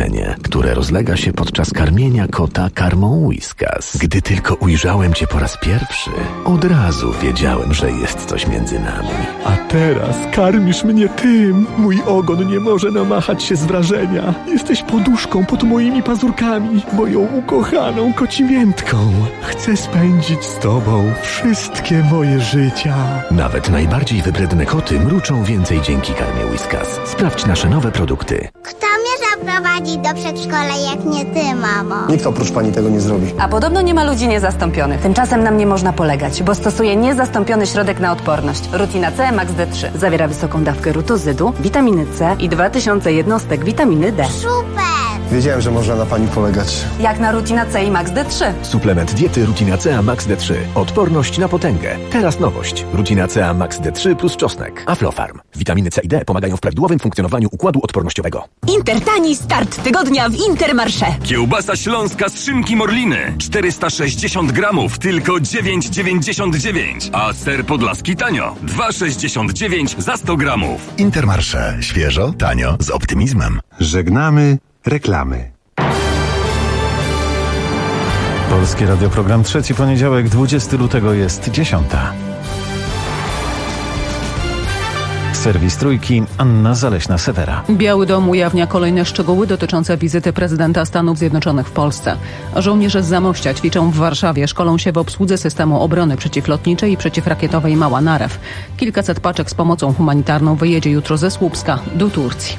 wzruszenie, które rozlega się podczas karmienia kota karmą Whiskas. Gdy tylko ujrzałem Cię po raz pierwszy, od razu wiedziałem, że jest coś między nami. A teraz karmisz mnie tym. Mój ogon nie może namachać się z wrażenia. Jesteś poduszką pod moimi pazurkami, moją ukochaną kocimiętką. Chcę spędzić z Tobą wszystkie moje życia. Nawet najbardziej wybredne koty mruczą więcej dzięki karmie Whiskas. Sprawdź nasze nowe produkty. Kto mnie zaprowadzi do przedszkola, jak nie ty, mamo? Nikt oprócz pani tego nie zrobi. A podobno nie ma ludzi niezastąpionych. Tymczasem nam nie można polegać, bo stosuję niezastąpiony środek na odporność. Rutina C Max D3. Zawiera wysoką dawkę rutozydu, witaminy C i 2000 jednostek witaminy D. Super! Wiedziałem, że można na pani polegać. Jak na Rutina C i Max D3. Suplement diety Rutina C Max D3. Odporność na potęgę. Teraz nowość. Rutina C Max D3 plus czosnek. Aflofarm. Witaminy C i D pomagają w prawidłowym funkcjonowaniu układu odpornościowego. Intertani start tygodnia w Intermarché. Kiełbasa śląska z szynki Morliny 460 gramów, tylko 9,99. A ser podlaski tanio 2,69 za 100 gramów. Intermarché. Świeżo, tanio, z optymizmem. Żegnamy reklamy. Polskie Radio, program trzeci, poniedziałek, 20 lutego jest 10. Serwis Trójki, Anna Zaleśna-Sewera. Biały Dom ujawnia kolejne szczegóły dotyczące wizyty prezydenta Stanów Zjednoczonych w Polsce. Żołnierze z Zamościa ćwiczą w Warszawie, szkolą się w obsłudze systemu obrony przeciwlotniczej i przeciwrakietowej Mała Narew. Kilkaset paczek z pomocą humanitarną wyjedzie jutro ze Słupska do Turcji.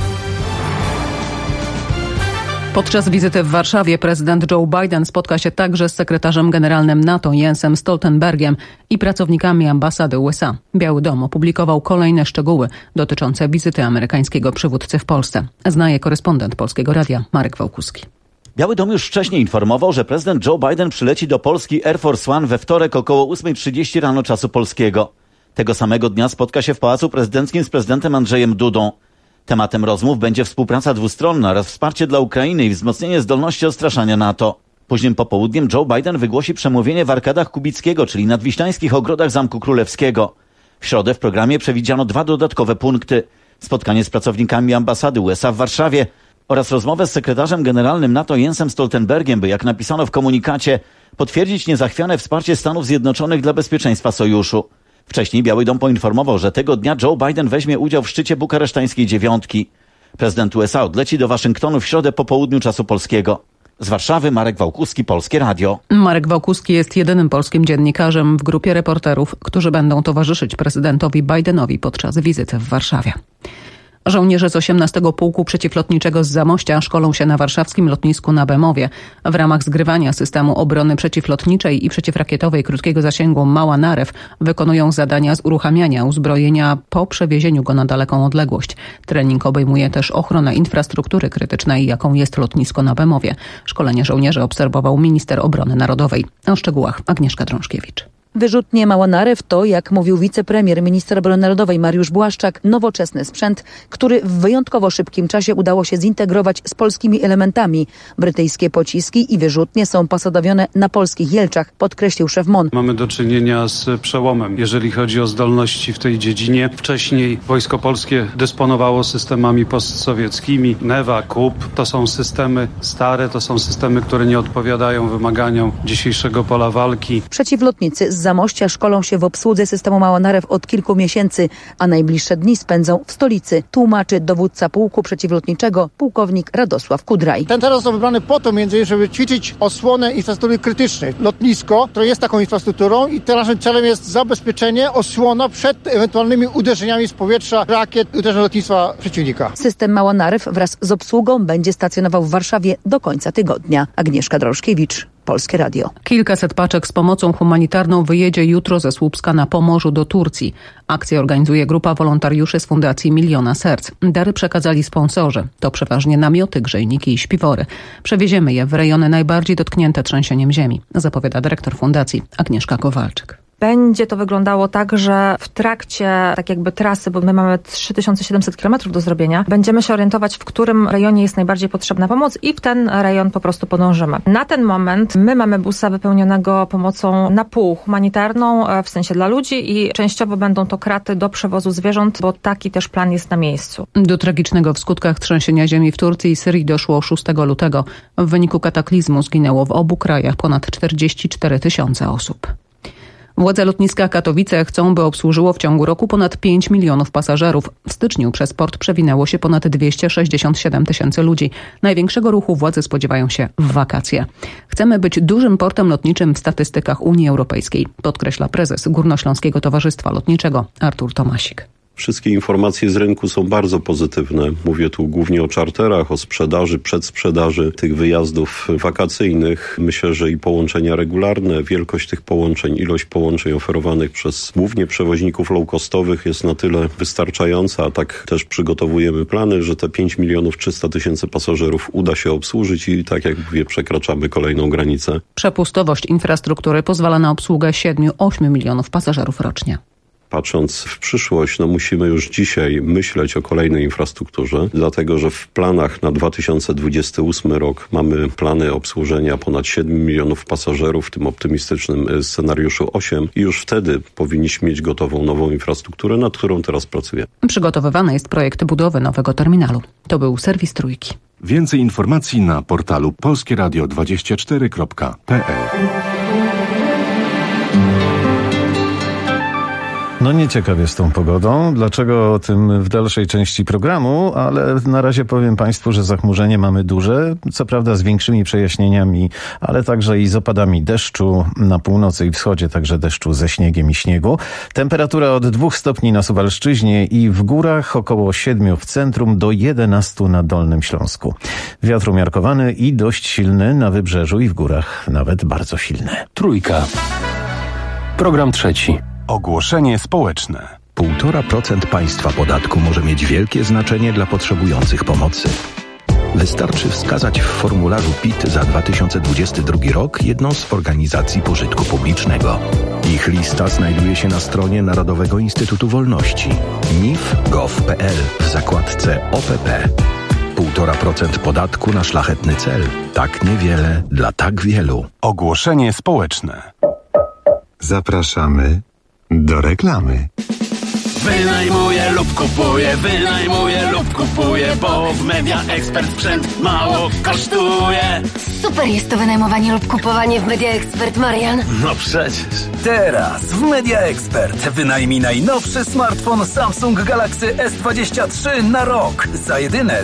Podczas wizyty w Warszawie prezydent Joe Biden spotka się także z sekretarzem generalnym NATO Jensem Stoltenbergiem i pracownikami ambasady USA. Biały Dom opublikował kolejne szczegóły dotyczące wizyty amerykańskiego przywódcy w Polsce. Zna je korespondent Polskiego Radia Marek Wałkuski. Biały Dom już wcześniej informował, że prezydent Joe Biden przyleci do Polski Air Force One we wtorek około 8:30 rano czasu polskiego. Tego samego dnia spotka się w Pałacu Prezydenckim z prezydentem Andrzejem Dudą. Tematem rozmów będzie współpraca dwustronna oraz wsparcie dla Ukrainy i wzmocnienie zdolności odstraszania NATO. Późnym popołudniem Joe Biden wygłosi przemówienie w Arkadach Kubickiego, czyli nadwiślańskich ogrodach Zamku Królewskiego. W środę w programie przewidziano 2 dodatkowe punkty. Spotkanie z pracownikami ambasady USA w Warszawie oraz rozmowę z sekretarzem generalnym NATO Jensem Stoltenbergiem, by, jak napisano w komunikacie, potwierdzić niezachwiane wsparcie Stanów Zjednoczonych dla bezpieczeństwa sojuszu. Wcześniej Biały Dom poinformował, że tego dnia Joe Biden weźmie udział w szczycie bukaresztańskiej 9. Prezydent USA odleci do Waszyngtonu w środę po południu czasu polskiego. Z Warszawy Marek Wałkuski, Polskie Radio. Marek Wałkuski jest jedynym polskim dziennikarzem w grupie reporterów, którzy będą towarzyszyć prezydentowi Bidenowi podczas wizyty w Warszawie. Żołnierze z 18 Pułku Przeciwlotniczego z Zamościa szkolą się na warszawskim lotnisku na Bemowie. W ramach zgrywania systemu obrony przeciwlotniczej i przeciwrakietowej krótkiego zasięgu Mała Narew wykonują zadania z uruchamiania uzbrojenia po przewiezieniu go na daleką odległość. Trening obejmuje też ochronę infrastruktury krytycznej, jaką jest lotnisko na Bemowie. Szkolenie żołnierzy obserwował minister obrony narodowej. O szczegółach Agnieszka Drążkiewicz. Wyrzutnie Mała Narew to, jak mówił wicepremier, minister obrony narodowej Mariusz Błaszczak, nowoczesny sprzęt, który w wyjątkowo szybkim czasie udało się zintegrować z polskimi elementami. Brytyjskie pociski i wyrzutnie są posadowione na polskich Jelczach, podkreślił szef MON. Mamy do czynienia z przełomem, jeżeli chodzi o zdolności w tej dziedzinie. Wcześniej Wojsko Polskie dysponowało systemami postsowieckimi. Newa, KUB to są systemy stare, to są systemy, które nie odpowiadają wymaganiom dzisiejszego pola walki. Przeciwlotnicy z Zamościa szkolą się w obsłudze systemu Mała Narew od kilku miesięcy, a najbliższe dni spędzą w stolicy, tłumaczy dowódca pułku przeciwlotniczego pułkownik Radosław Kudraj. Ten teren został wybrany po to między innymi, żeby ćwiczyć osłonę infrastruktury krytycznej. Lotnisko, które jest taką infrastrukturą i naszym celem jest zabezpieczenie, osłona przed ewentualnymi uderzeniami z powietrza, rakiet, uderzeń lotnictwa przeciwnika. System Mała Narew wraz z obsługą będzie stacjonował w Warszawie do końca tygodnia. Agnieszka Drążkiewicz, Polskie Radio. Kilkaset paczek z pomocą humanitarną wyjedzie jutro ze Słupska na Pomorzu do Turcji. Akcję organizuje grupa wolontariuszy z Fundacji Miliona Serc. Dary przekazali sponsorzy. To przeważnie namioty, grzejniki i śpiwory. Przewieziemy je w rejony najbardziej dotknięte trzęsieniem ziemi, zapowiada dyrektor fundacji Agnieszka Kowalczyk. będzie to wyglądało tak, że w trakcie tak jakby trasy, bo my mamy 3700 km do zrobienia, będziemy się orientować, w którym rejonie jest najbardziej potrzebna pomoc i w ten rejon po prostu podążymy. Na ten moment my mamy busa wypełnionego pomocą na pół humanitarną, w sensie dla ludzi i częściowo będą to kraty do przewozu zwierząt, bo taki też plan jest na miejscu. Do tragicznego w skutkach trzęsienia ziemi w Turcji i Syrii doszło 6 lutego. W wyniku kataklizmu zginęło w obu krajach ponad 44 000 osób. Władze lotniska Katowice chcą, by obsłużyło w ciągu roku ponad 5 milionów pasażerów. W styczniu przez port przewinęło się ponad 267 000 ludzi. Największego ruchu władze spodziewają się w wakacje. Chcemy być dużym portem lotniczym w statystykach Unii Europejskiej, podkreśla prezes Górnośląskiego Towarzystwa Lotniczego Artur Tomasik. Wszystkie informacje z rynku są bardzo pozytywne. Mówię tu głównie o czarterach, o sprzedaży, przedsprzedaży tych wyjazdów wakacyjnych. Myślę, że i połączenia regularne, wielkość tych połączeń, ilość połączeń oferowanych przez głównie przewoźników low-costowych jest na tyle wystarczająca, a tak też przygotowujemy plany, że te 5 300 000 pasażerów uda się obsłużyć i tak jak mówię, przekraczamy kolejną granicę. Przepustowość infrastruktury pozwala na obsługę 7-8 milionów pasażerów rocznie. Patrząc w przyszłość, musimy już dzisiaj myśleć o kolejnej infrastrukturze, dlatego że w planach na 2028 rok mamy plany obsłużenia ponad 7 milionów pasażerów, w tym optymistycznym scenariuszu 8 i już wtedy powinniśmy mieć gotową nową infrastrukturę, nad którą teraz pracujemy. Przygotowywany jest projekt budowy nowego terminalu. To był serwis Trójki. Więcej informacji na portalu polskieradio24.pl. No nieciekawie z tą pogodą. Dlaczego o tym w dalszej części programu, ale na razie powiem Państwu, że zachmurzenie mamy duże, co prawda z większymi przejaśnieniami, ale także i z opadami deszczu na północy i wschodzie, także deszczu ze śniegiem i śniegu. Temperatura od 2 stopni na Suwalszczyźnie i w górach, około 7 w centrum do 11 na Dolnym Śląsku. Wiatr umiarkowany i dość silny na wybrzeżu i w górach nawet bardzo silny. Trójka. Program trzeci. Ogłoszenie społeczne. 1,5% państwa podatku może mieć wielkie znaczenie dla potrzebujących pomocy. Wystarczy wskazać w formularzu PIT za 2022 rok jedną z organizacji pożytku publicznego. Ich lista znajduje się na stronie Narodowego Instytutu Wolności nif.gov.pl w zakładce OPP. 1,5% podatku na szlachetny cel. Tak niewiele dla tak wielu. Ogłoszenie społeczne. Zapraszamy do reklamy. Wynajmuję lub kupuję, bo w Media Expert sprzęt mało kosztuje. Super jest to wynajmowanie lub kupowanie w Media Expert, Marian. No przecież. Teraz w Media Expert wynajmij najnowszy smartfon Samsung Galaxy S23 na rok za jedyne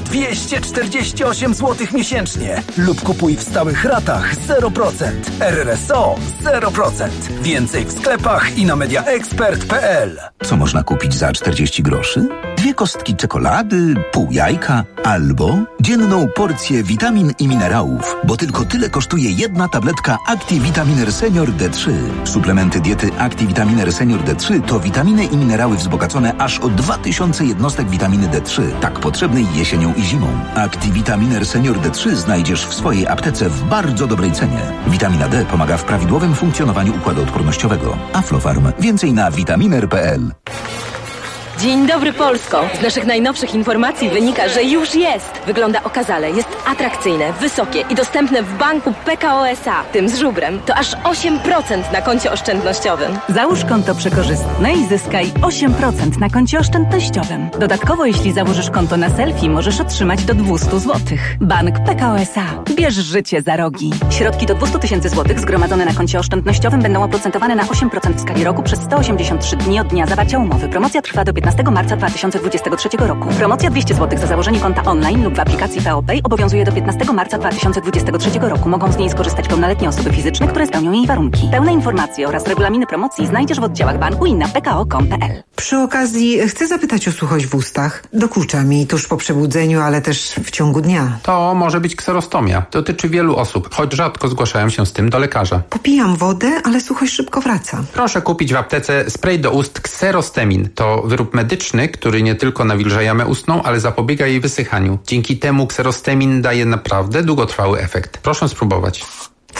248 zł miesięcznie. Lub kupuj w stałych ratach 0%. RRSO 0%. Więcej w sklepach i na mediaexpert.pl. Co można kupić za 40 groszy? 2 kostki czekolady, pół jajka albo dzienną porcję witamin i minerałów, bo tylko tyle kosztuje jedna tabletka Activitaminer Senior D3. Suplementy diety Activitaminer Senior D3 to witaminy i minerały wzbogacone aż o 2000 jednostek witaminy D3, tak potrzebnej jesienią i zimą. Activitaminer Senior D3 znajdziesz w swojej aptece w bardzo dobrej cenie. Witamina D pomaga w prawidłowym funkcjonowaniu układu odpornościowego. Aflofarm. Więcej na vitaminer.pl. Dzień dobry Polsko! Z naszych najnowszych informacji wynika, że już jest! Wygląda okazale, jest atrakcyjne, wysokie i dostępne w banku PKO SA, tym z żubrem. To aż 8% na koncie oszczędnościowym. Załóż konto przekorzystne i zyskaj 8% na koncie oszczędnościowym. Dodatkowo, jeśli założysz konto na selfie, możesz otrzymać do 200 zł. Bank PKO SA. Bierz życie za rogi. Środki do 200 000 zł zgromadzone na koncie oszczędnościowym będą oprocentowane na 8% w skali roku przez 183 dni od dnia zawarcia umowy. Promocja trwa do 15 marca 2023 roku. Promocja 200 zł za założenie konta online lub w aplikacji PeoPay obowiązuje do 15 marca 2023 roku. Mogą z niej skorzystać pełnoletnie osoby fizyczne, które spełnią jej warunki. Pełne informacje oraz regulaminy promocji znajdziesz w oddziałach banku i na pko.com.pl. Przy okazji chcę zapytać o suchość w ustach. Dokucza mi tuż po przebudzeniu, ale też w ciągu dnia. To może być kserostomia. Dotyczy wielu osób, choć rzadko zgłaszają się z tym do lekarza. Popijam wodę, ale suchość szybko wraca. Proszę kupić w aptece spray do ust Xerostemin. To wyrób medyczny, który nie tylko nawilża jamę ustną, ale zapobiega jej wysychaniu. Dzięki temu Xerostemin daje naprawdę długotrwały efekt. Proszę spróbować.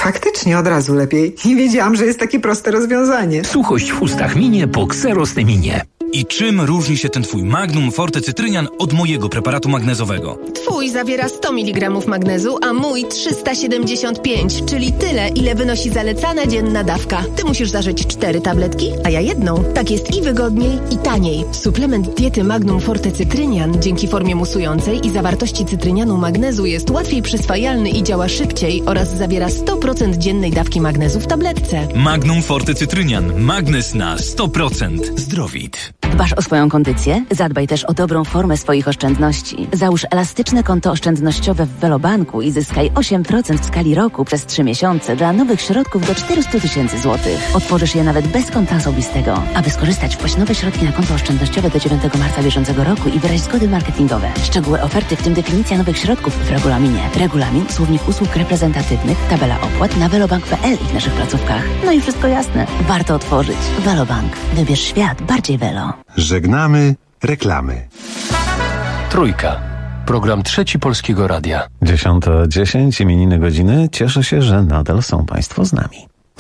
Faktycznie od razu lepiej. Nie wiedziałam, że jest takie proste rozwiązanie. Suchość w ustach minie po Xerosteminie. I czym różni się ten twój Magnum Forte Cytrynian od mojego preparatu magnezowego? Twój zawiera 100 mg magnezu, a mój 375, czyli tyle, ile wynosi zalecana dzienna dawka. Ty musisz zażyć 4 tabletki, a ja jedną. Tak jest i wygodniej, i taniej. Suplement diety Magnum Forte Cytrynian dzięki formie musującej i zawartości cytrynianu magnezu jest łatwiej przyswajalny i działa szybciej oraz zawiera 100% dziennej dawki magnezu w tabletce. Magnum Forte Cytrynian. Magnez na 100%. Zdrowit. Dbasz o swoją kondycję? Zadbaj też o dobrą formę swoich oszczędności. Załóż elastyczne konto oszczędnościowe w Velobanku i zyskaj 8% w skali roku przez 3 miesiące dla nowych środków do 400 000 złotych. Otworzysz je nawet bez konta osobistego. Aby skorzystać, wpłać nowe środki na konto oszczędnościowe do 9 marca bieżącego roku i wyraź zgody marketingowe. Szczegóły oferty, w tym definicja nowych środków w regulaminie. Regulamin, słownik usług reprezentatywnych, tabela opłat na velobank.pl i w naszych placówkach. No i wszystko jasne. Warto otworzyć. Velobank. Wybierz świat bardziej Velo. Żegnamy reklamy. Trójka. Program Trzeci Polskiego Radia. 10:10, imieniny godziny. Cieszę się, że nadal są Państwo z nami.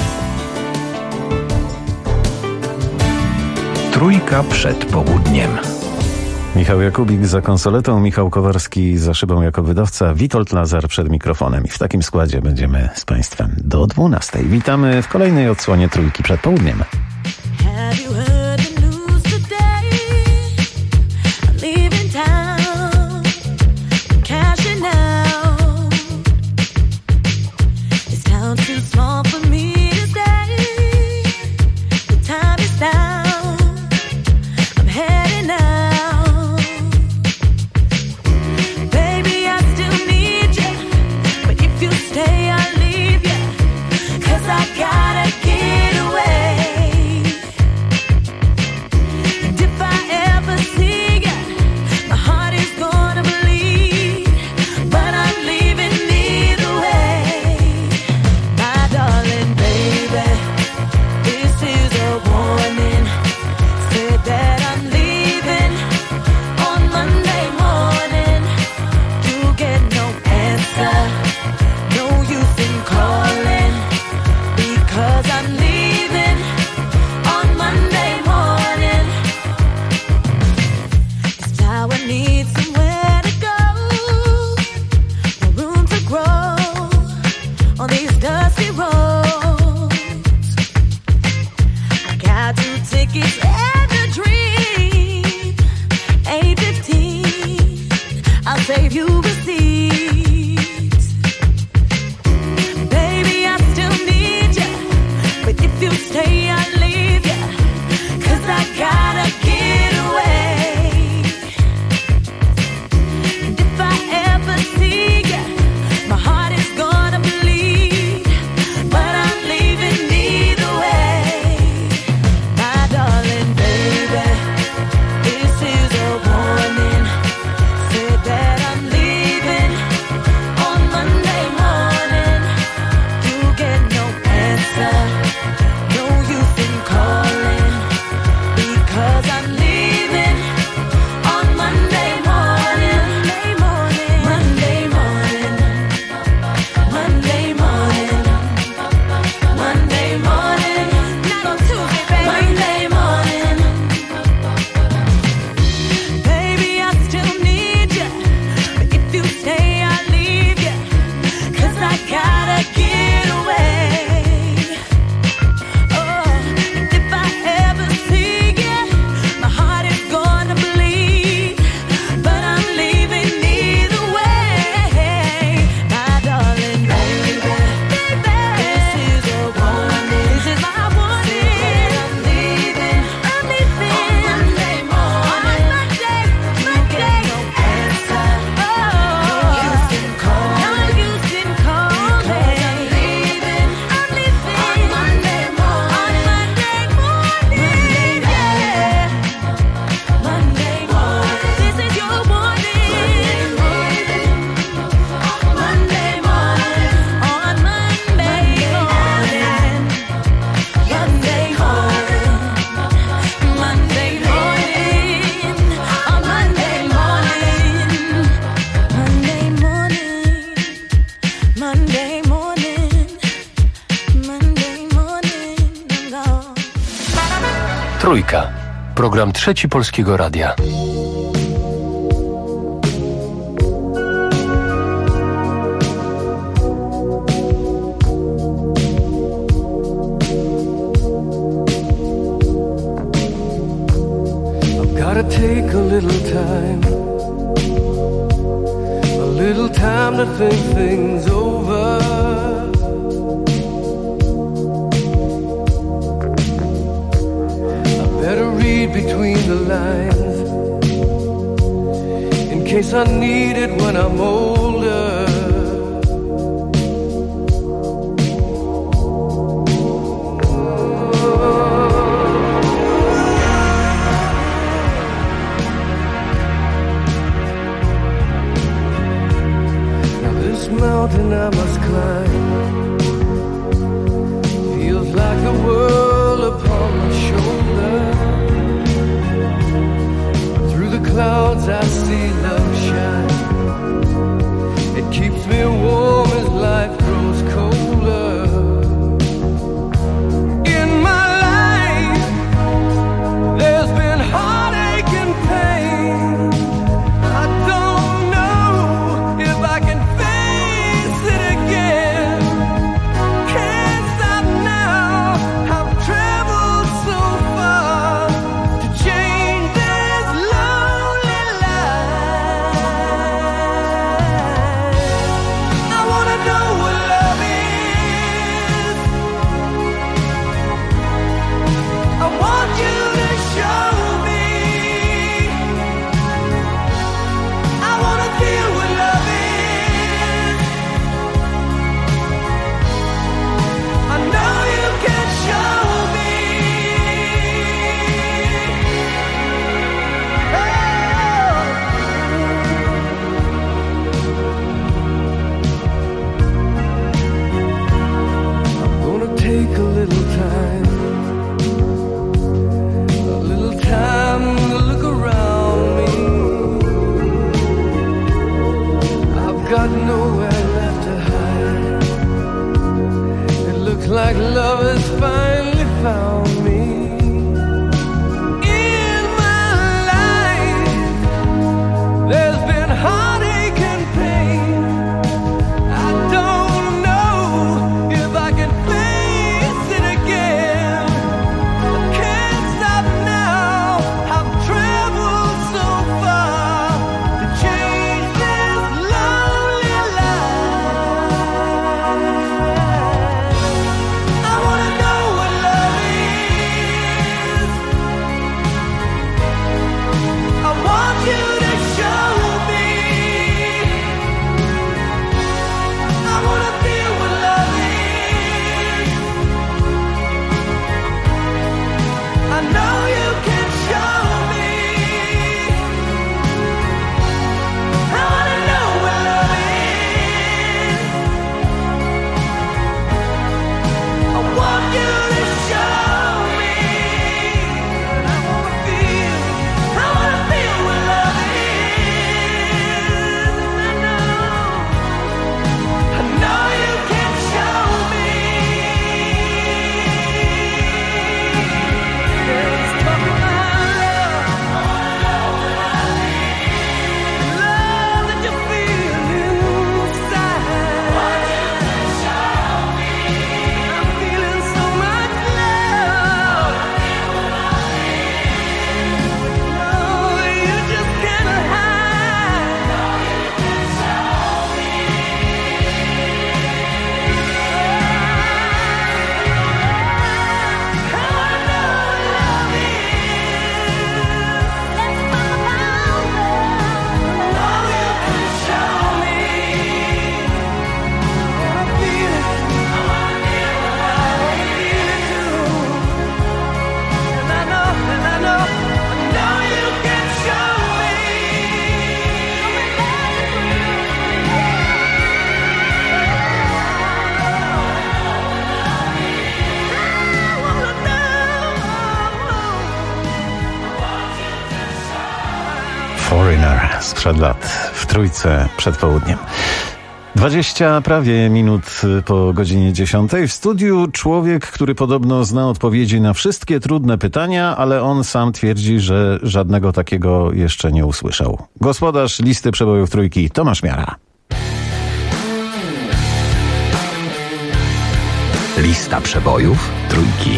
Trójka przed południem. Michał Jakubik za konsoletą, Michał Kowarski za szybą jako wydawca, Witold Lazar przed mikrofonem. I w takim składzie będziemy z Państwem do 12:00. Witamy w kolejnej odsłonie Trójki przed południem. Stay, I'll leave you, 'cause I gotta get away. Trójka. Program Trzeci Polskiego Radia. Gotta take a little time to think things over. I better read between the lines in case I need it when I'm older. Mountain I must climb feels like the world upon my shoulder. Through the clouds I see love shine. It keeps me warm as life grows colder. In my life there's been heartache and pain. I don't know if I can like love has finally found me. In my life there's been heartache and pain. I don't know if I can face it again. I can't stop now. I've traveled so far to change this lonely life. I wanna know what love is. I want you to show me. I wanna feel what love is. I know you can show me. I wanna know what love is. I want you to show me. I wanna feel what love is. I know you can show me. Let's talk about love. Love that you feel inside. I'm feeling so much love. No, you just can't hide. Foreigner sprzed lat w Trójce przed południem. 20 prawie minut po godzinie 10. W studiu człowiek, który podobno zna odpowiedzi na wszystkie trudne pytania, ale on sam twierdzi, że żadnego takiego jeszcze nie usłyszał. Gospodarz listy przebojów trójki, Tomasz Miara. Lista przebojów trójki.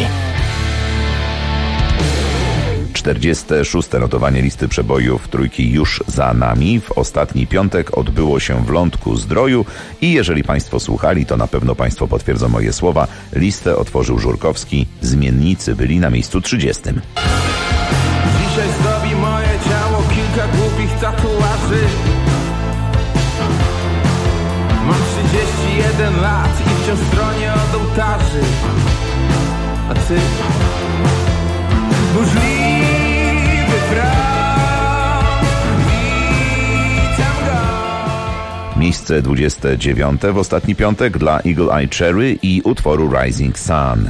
46. notowanie listy przebojów trójki już za nami. W ostatni piątek odbyło się w Lądku-Zdroju i jeżeli Państwo słuchali, to na pewno Państwo potwierdzą moje słowa. Listę otworzył Żurkowski. Zmiennicy byli na miejscu 30. Dzisiaj zdobi moje ciało kilka głupich tatuaży. Mam 31 lat i wciąż bronię od ołtarzy. A ty? Burzliwy front, witam go. Miejsce 29. w ostatni piątek dla Eagle Eye Cherry i utworu Rising Sun.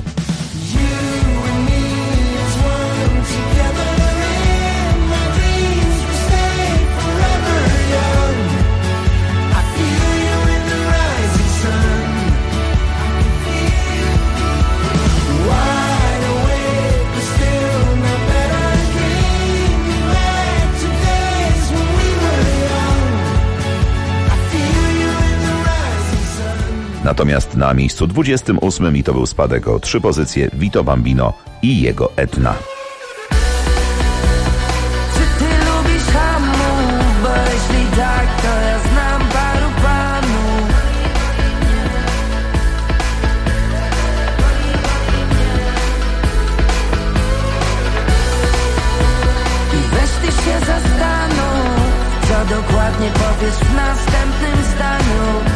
Natomiast na miejscu 28 i to był spadek o 3 pozycje Vito Bambino i jego Etna. Czy ty lubisz hamów? Bo jeśli tak, to ja znam paru panów. I weź ty się zastanów, co dokładnie powiesz w następnym zdaniu.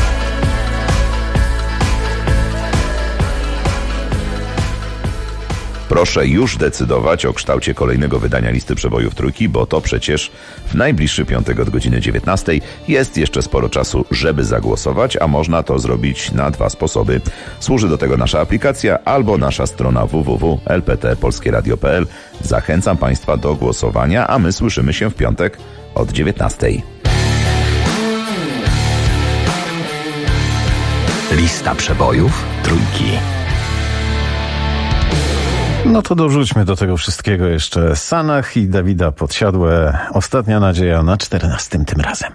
Proszę już decydować o kształcie kolejnego wydania listy przebojów trójki, bo to przecież w najbliższy piątek od godziny 19 jest jeszcze sporo czasu, żeby zagłosować, a można to zrobić na 2 sposoby. Służy do tego nasza aplikacja albo nasza strona www.lptpolskieradio.pl. Zachęcam Państwa do głosowania, a my słyszymy się w piątek od 19. Lista przebojów trójki. No to dorzućmy do tego wszystkiego jeszcze Sanach i Dawida Podsiadłe. Ostatnia nadzieja na 14 tym razem.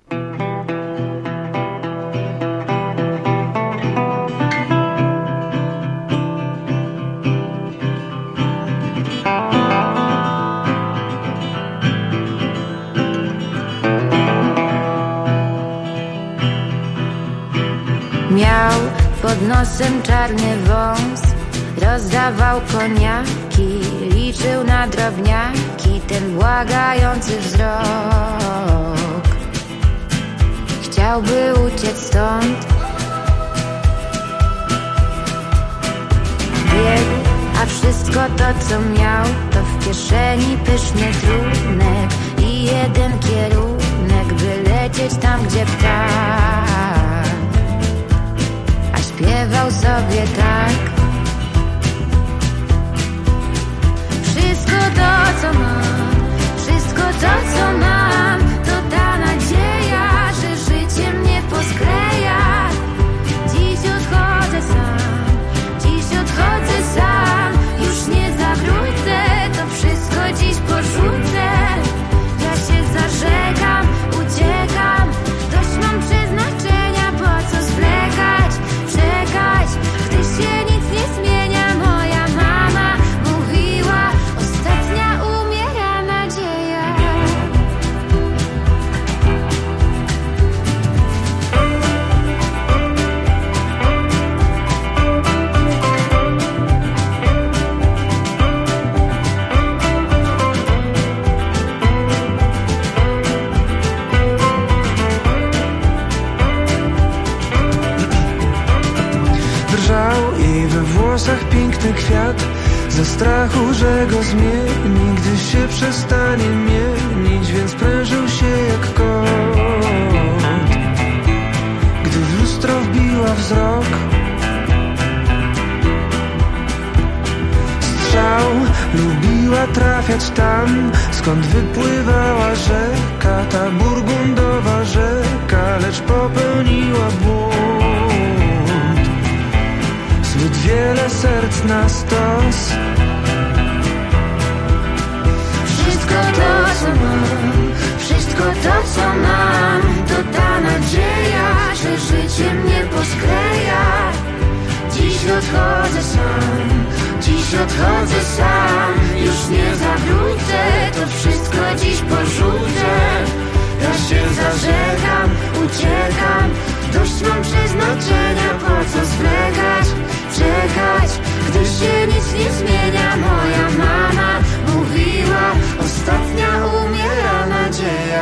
Miał pod nosem czarny wąs, rozdawał koniaki, liczył na drobniaki ten błagający wzrok. Chciałby uciec stąd, biegł, a wszystko to co miał to w kieszeni pyszny trunek i jeden kierunek, by lecieć tam gdzie ptak. A śpiewał sobie tak: wszystko to, co mam, wszystko to, co mam, to ta nadzieja, że życie mnie poskleja. Dziś odchodzę sam, dziś odchodzę sam, już nie zawrócę, to wszystko dziś porzucę. Ja się zażegam, uciekam, dość mam przeznaczenia, po co zwlekać, czekać, gdy się nic nie zmienia. Moja mama mówiła, ostatnia umiera nadzieja. Drżał jej we włosach piękny kwiat, ze strachu, że go zmieni, gdy się przestanie mienić, więc prężył się jak kot. Gdy w lustro wbiła wzrok, strzał lubiła trafiać tam, skąd wypływała rzeka, ta burgundowa rzeka. wielka, lecz popełniła błąd. Zbyt wiele serc na stos. Wszystko to, co mam, wszystko to, co mam, to ta nadzieja, że życie mnie poskleja. Dziś odchodzę sam, dziś odchodzę sam. Już nie zawrócę, to wszystko dziś porzucę. Ja się zażegam, uciekam, dość mam przeznaczenia. Po co zwlekać, czekać, gdy się nic nie zmienia. Moja mama mówiła, ostatnia umiera nadzieja.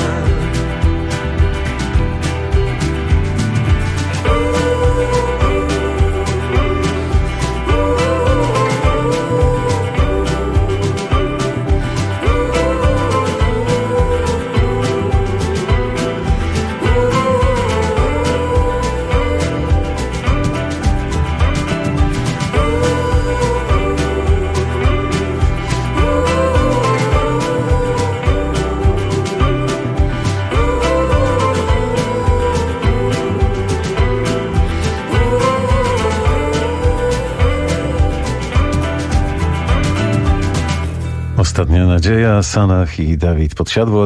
Ostatnia nadzieja, Sanach i Dawid Podsiadło.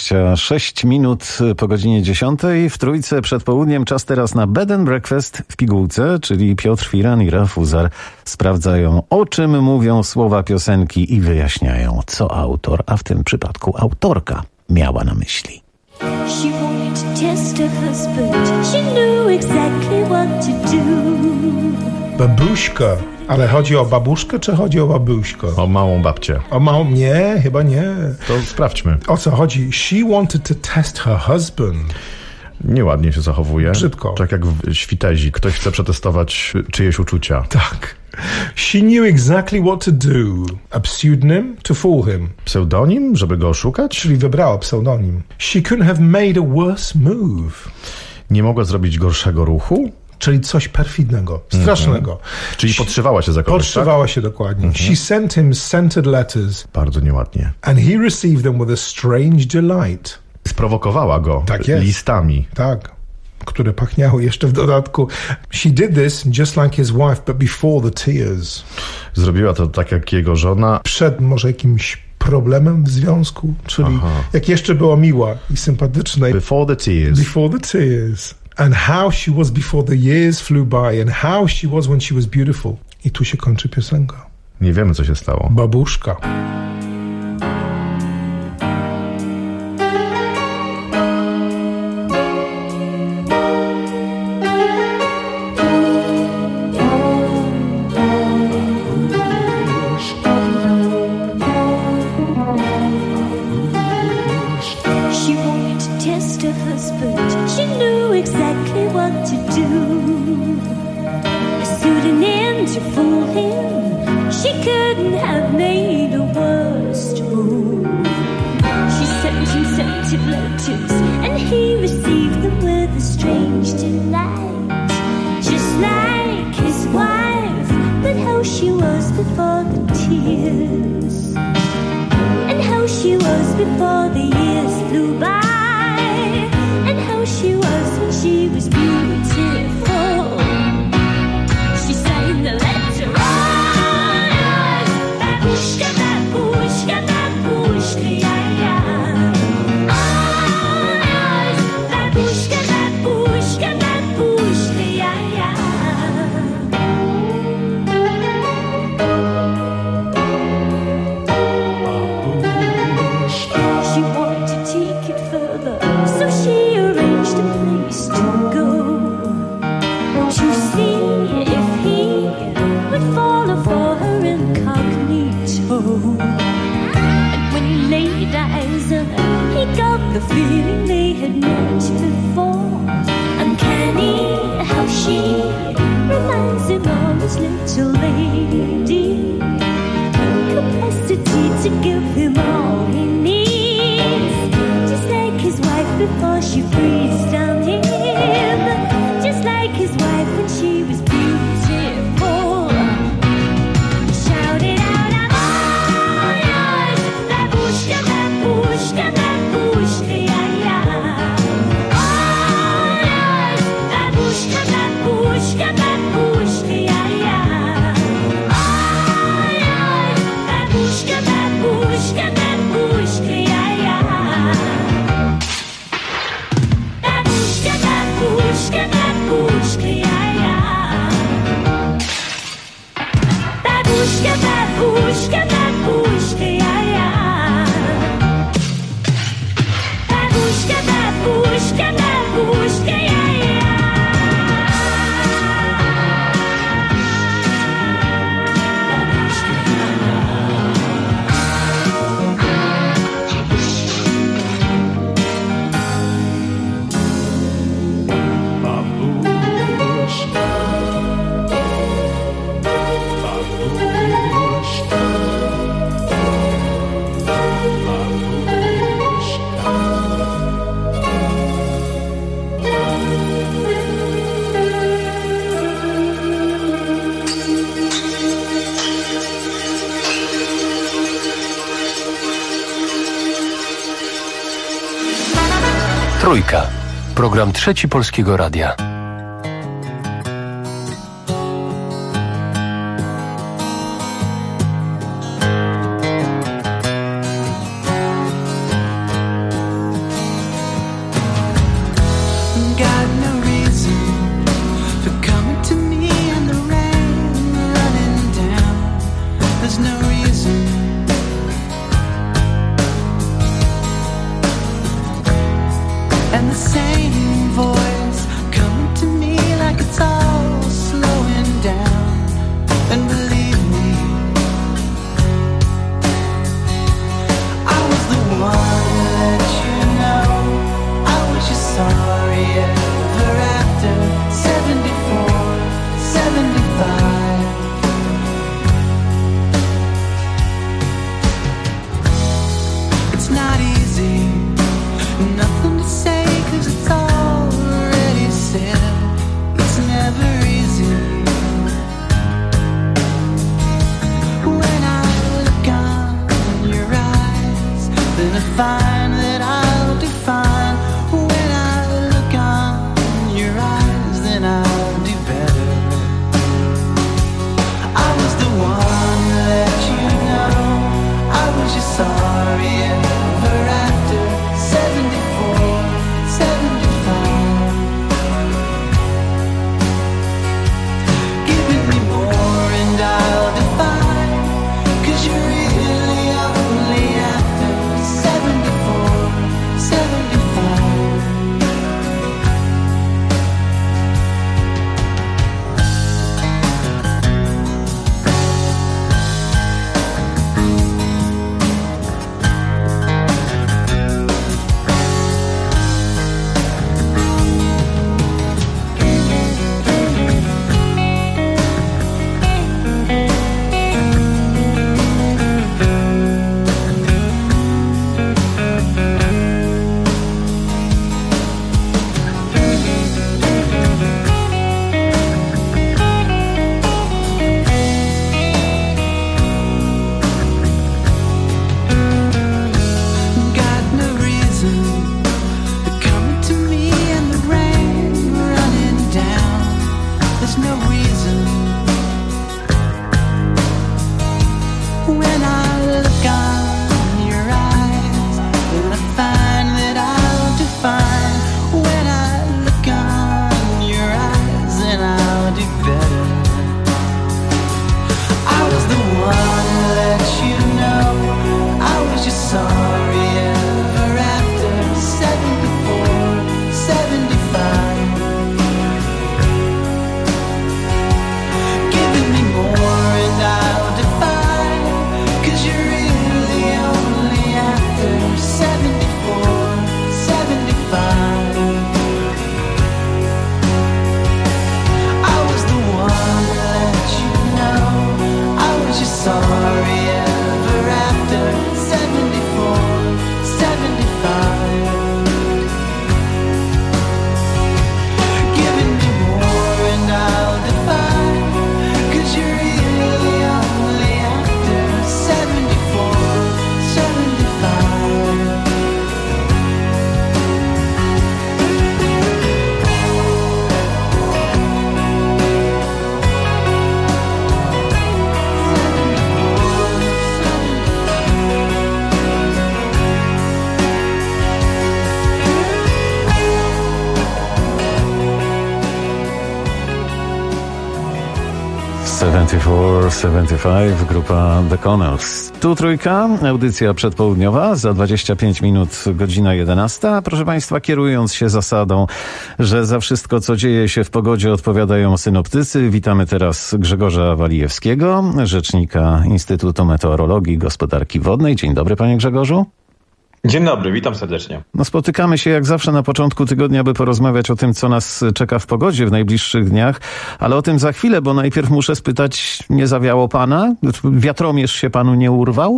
26 minut po godzinie 10. W Trójce przed południem czas teraz na Bed and Breakfast w pigułce, czyli Piotr Firan i Raf Uzar sprawdzają, o czym mówią słowa piosenki i wyjaśniają, co autor, a w tym przypadku autorka, miała na myśli. She wanted to test her husband. She knew exactly what to do. Babuszka. Ale chodzi o babuszkę, czy chodzi o babuszkę? O małą babcię. O małą... Nie, chyba nie. To sprawdźmy. O co chodzi? She wanted to test her husband. Nieładnie się zachowuje. Brzydko. Tak jak w Świtezi. Ktoś chce przetestować czyjeś uczucia. Tak. She knew exactly what to do. A pseudonym to fool him. Pseudonim? Żeby go oszukać? Czyli wybrała pseudonim. She couldn't have made a worse move. Nie mogła zrobić gorszego ruchu? Czyli coś perfidnego, strasznego. Czyli podszywała się za kogoś, podszywała się dokładnie. She sent him scented letters. Bardzo nieładnie. And he received them with a strange delight. Sprowokowała go listami. Tak, które pachniały jeszcze w dodatku. She did this just like his wife, but before the tears. Zrobiła to tak jak jego żona. Przed może jakimś problemem w związku, czyli jak jeszcze była miła i sympatyczna. Before the tears. Before the tears. And how she was before the years flew by, and how she was when she was beautiful. I tu się kończy piosenka. Nie wiemy, co się stało. Babuszka. She wanted Trójka. Program Trzeci Polskiego Radia. Grupa The Connells. Tu Trójka, audycja przedpołudniowa, za 25 minut godzina 11. Proszę Państwa, kierując się zasadą, że za wszystko, co dzieje się w pogodzie, odpowiadają synoptycy, witamy teraz Grzegorza Walijewskiego, rzecznika Instytutu Meteorologii i Gospodarki Wodnej. Dzień dobry, panie Grzegorzu. Dzień dobry, witam serdecznie. No, spotykamy się jak zawsze na początku tygodnia, by porozmawiać o tym, co nas czeka w pogodzie w najbliższych dniach, ale o tym za chwilę, bo najpierw muszę spytać, nie zawiało pana? Wiatromierz się panu nie urwał?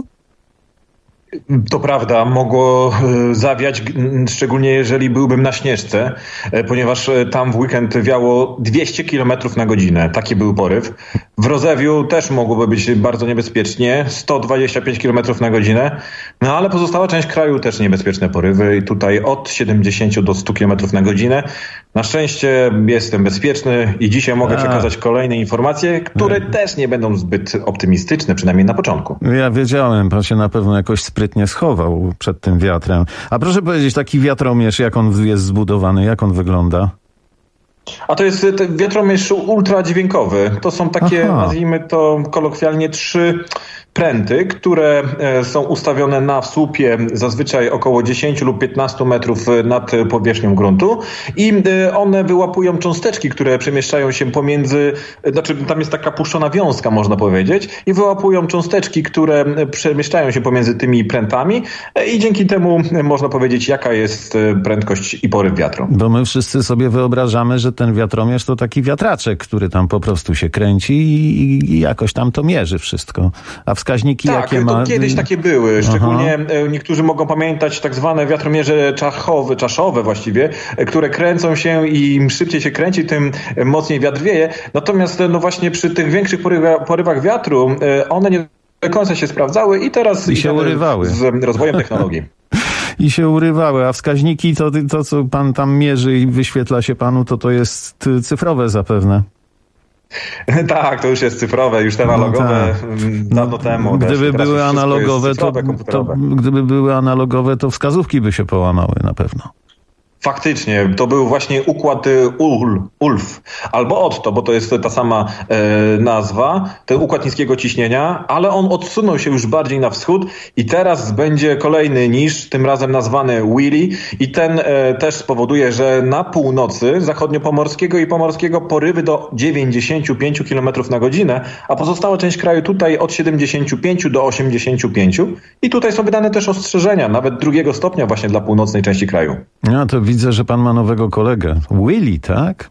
To prawda, mogło zawiać, szczególnie jeżeli byłbym na Śnieżce, ponieważ tam w weekend wiało 200 km na godzinę. Taki był poryw. W Rozewiu też mogłoby być bardzo niebezpiecznie, 125 km na godzinę, no ale pozostała część kraju też niebezpieczne porywy i tutaj od 70 do 100 km na godzinę. Na szczęście jestem bezpieczny i dzisiaj mogę przekazać kolejne informacje, które też nie będą zbyt optymistyczne, przynajmniej na początku. Ja wiedziałem, pan się na pewno jakoś sprytnie schował przed tym wiatrem. A proszę powiedzieć, taki wiatromierz, jak on jest zbudowany, jak on wygląda? A to jest wiatromierz ultradźwiękowy. To są takie, nazwijmy to kolokwialnie, 3 pręty, które są ustawione na słupie zazwyczaj około 10 lub 15 metrów nad powierzchnią gruntu i one wyłapują cząsteczki, które przemieszczają się pomiędzy, znaczy tam jest taka puszczona wiązka, można powiedzieć, i wyłapują cząsteczki, które przemieszczają się pomiędzy tymi prętami i dzięki temu można powiedzieć, jaka jest prędkość i poryw wiatru. Bo my wszyscy sobie wyobrażamy, że ten wiatromierz to taki wiatraczek, który tam po prostu się kręci i jakoś tam to mierzy wszystko. A wskaźniki jakie ma? Tak, kiedyś takie były. Szczególnie niektórzy mogą pamiętać tak zwane wiatromierze czaszowe właściwie, które kręcą się i im szybciej się kręci, tym mocniej wiatr wieje. Natomiast no właśnie przy tych większych porywach wiatru one nie do końca się sprawdzały i teraz się urywały z rozwojem technologii. I się urywały, a wskaźniki to co pan tam mierzy i wyświetla się panu, to jest cyfrowe zapewne. Tak, to już jest cyfrowe, już te analogowe dawno temu. Gdyby były analogowe, to wskazówki by się połamały na pewno. Faktycznie, to był właśnie układ ULF, albo Otto, bo to jest ta sama nazwa, ten układ niskiego ciśnienia, ale on odsunął się już bardziej na wschód i teraz będzie kolejny niż, tym razem nazwany Willy i ten też spowoduje, że na północy zachodniopomorskiego i pomorskiego porywy do 95 km na godzinę, a pozostała część kraju tutaj od 75 do 85 i tutaj są wydane też ostrzeżenia, nawet 2 stopnia właśnie dla północnej części kraju. Ja to widzę, że pan ma nowego kolegę. Willy, tak?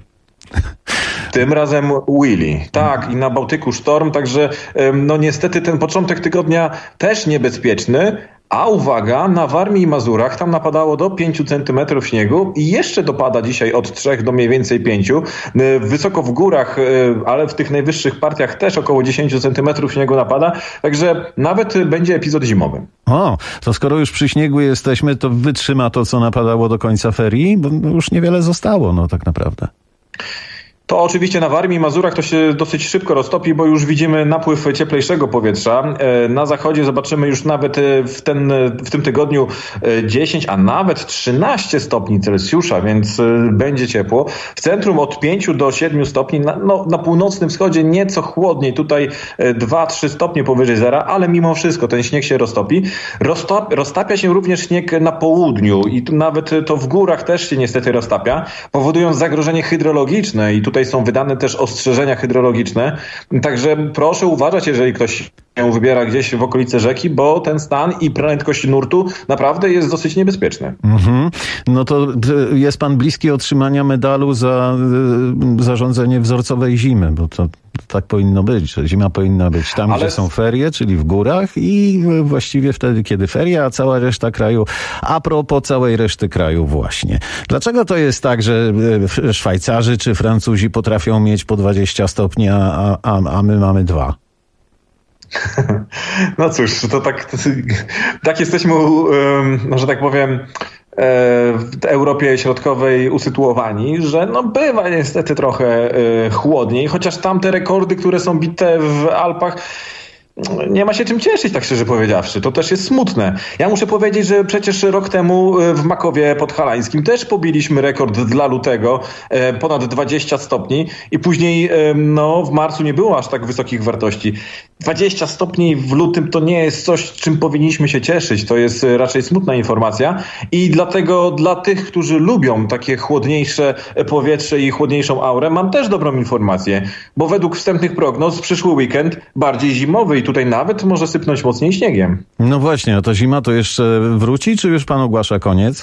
Tym razem Willy. Tak, i na Bałtyku sztorm, także no niestety ten początek tygodnia też niebezpieczny, a uwaga, na Warmii i Mazurach tam napadało do 5 cm śniegu i jeszcze dopada dzisiaj od 3 do mniej więcej 5. Wysoko w górach, ale w tych najwyższych partiach też około 10 cm śniegu napada, także nawet będzie epizod zimowy. O, to skoro już przy śniegu jesteśmy, to wytrzyma to, co napadało do końca ferii, bo już niewiele zostało, no tak naprawdę. To oczywiście na Warmii i Mazurach to się dosyć szybko roztopi, bo już widzimy napływ cieplejszego powietrza. Na zachodzie zobaczymy już nawet w tym tygodniu 10, a nawet 13 stopni Celsjusza, więc będzie ciepło. W centrum od 5 do 7 stopni, na północnym wschodzie nieco chłodniej, tutaj 2-3 stopnie powyżej zera, ale mimo wszystko ten śnieg się roztopi. Roztapia się również śnieg na południu i nawet to w górach też się niestety roztapia, powodując zagrożenie hydrologiczne i tutaj są wydane też ostrzeżenia hydrologiczne. Także proszę uważać, jeżeli ktoś się wybiera gdzieś w okolice rzeki, bo ten stan i prędkość nurtu naprawdę jest dosyć niebezpieczny. No to jest pan bliski otrzymania medalu za zarządzanie wzorcowej zimy, bo to tak powinno być. Zima powinna być tam, gdzie są ferie, czyli w górach i właściwie wtedy, kiedy ferie, a cała reszta kraju, a propos całej reszty kraju właśnie. Dlaczego to jest tak, że Szwajcarzy czy Francuzi potrafią mieć po 20 stopni, a my mamy 2? No cóż, to tak jesteśmy, że tak powiem, w Europie Środkowej usytuowani, że no bywa niestety trochę chłodniej, chociaż tamte rekordy, które są bite w Alpach, nie ma się czym cieszyć, tak szczerze powiedziawszy. To też jest smutne. Ja muszę powiedzieć, że przecież rok temu w Makowie Podhalańskim też pobiliśmy rekord dla lutego, ponad 20 stopni i później w marcu nie było aż tak wysokich wartości. 20 stopni w lutym to nie jest coś, czym powinniśmy się cieszyć. To jest raczej smutna informacja i dlatego dla tych, którzy lubią takie chłodniejsze powietrze i chłodniejszą aurę, mam też dobrą informację, bo według wstępnych prognoz przyszły weekend bardziej zimowy i tutaj nawet może sypnąć mocniej śniegiem. No właśnie, a ta zima to jeszcze wróci, czy już pan ogłasza koniec?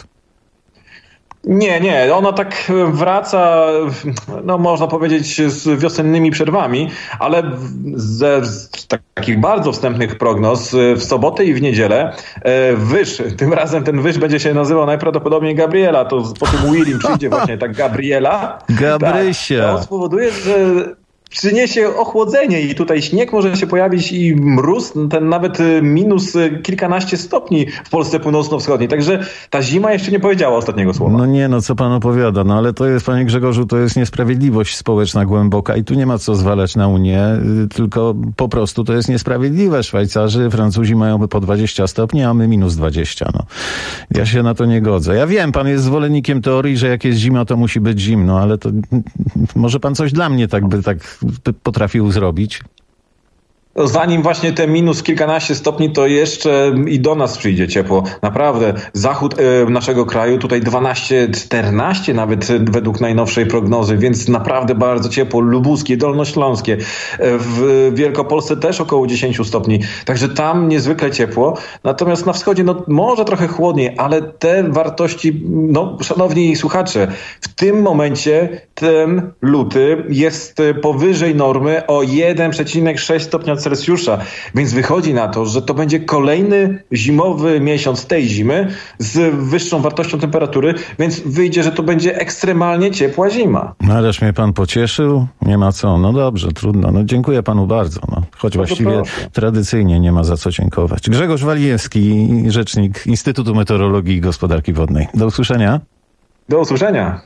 Nie, ona tak wraca, można powiedzieć, z wiosennymi przerwami, ale z takich bardzo wstępnych prognoz w sobotę i w niedzielę wyż, tym razem ten wyż będzie się nazywał najprawdopodobniej Gabriela, to po tym Willim przyjdzie właśnie tak Gabriela. Gabrysia. Tak, to spowoduje, że przyniesie ochłodzenie i tutaj śnieg może się pojawić i mróz, ten nawet minus kilkanaście stopni w Polsce północno-wschodniej. Także ta zima jeszcze nie powiedziała ostatniego słowa. No nie, no co pan opowiada, no ale to jest, panie Grzegorzu, to jest niesprawiedliwość społeczna głęboka i tu nie ma co zwalać na Unię, tylko po prostu to jest niesprawiedliwe. Szwajcarzy, Francuzi mają po 20 stopni, a my minus 20. No. Ja się na to nie godzę. Ja wiem, pan jest zwolennikiem teorii, że jak jest zima, to musi być zimno, ale to może pan coś dla mnie tak potrafił zrobić? Zanim właśnie te minus kilkanaście stopni, to jeszcze i do nas przyjdzie ciepło. Naprawdę, zachód naszego kraju, tutaj 12, 14 nawet według najnowszej prognozy, więc naprawdę bardzo ciepło. Lubuskie, Dolnośląskie, w Wielkopolsce też około 10 stopni. Także tam niezwykle ciepło. Natomiast na wschodzie może trochę chłodniej, ale te wartości, szanowni słuchacze, w tym momencie ten luty jest powyżej normy o 1,6 stopnia Celsjusza, więc wychodzi na to, że to będzie kolejny zimowy miesiąc tej zimy z wyższą wartością temperatury, więc wyjdzie, że to będzie ekstremalnie ciepła zima. No ależ mnie pan pocieszył, nie ma co, no dobrze, trudno, no dziękuję panu bardzo, choć właściwie tradycyjnie nie ma za co dziękować. Grzegorz Walijewski, rzecznik Instytutu Meteorologii i Gospodarki Wodnej. Do usłyszenia. Do usłyszenia.